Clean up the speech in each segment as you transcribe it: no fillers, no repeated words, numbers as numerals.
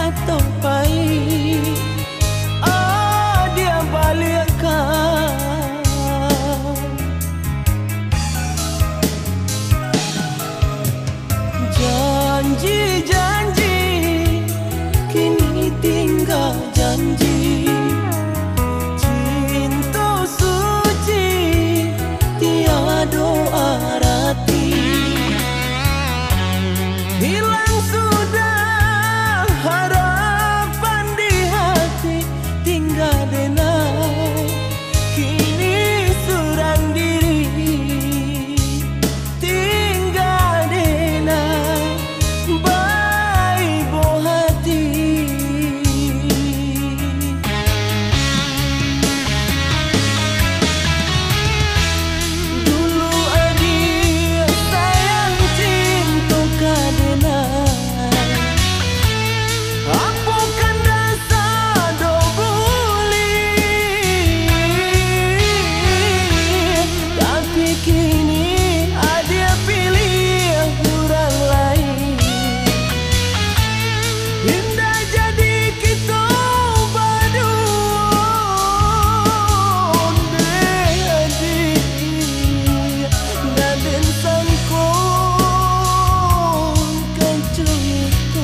atau pahit, dia balikkan. Janji-janji kini tinggal janji. Cinta suci tiada arti. Hilang sudah harapan di hati, tinggal denai kini surang diri. Tinggal denai baik buah hati. Dulu adik sayang cinta kadenai, apukan dasar dobuli. Tapi kini adik pilih orang lain. Indah jadi kita berdua, adik. Dan sangkut kecuito,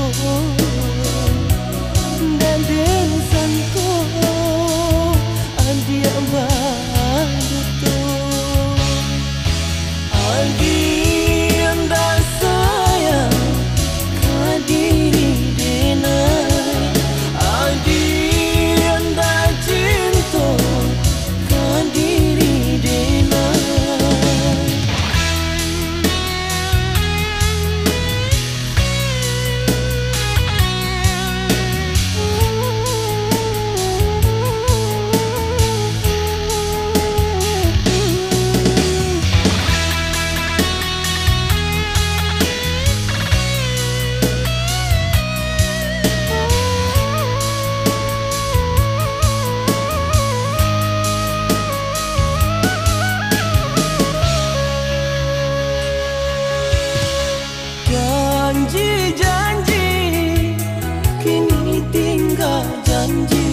dan sangkut adik baduto. Adik anda sayang kadiri denai, adik anda cinta kadiri denai. Janji-janji kini tinggal janji.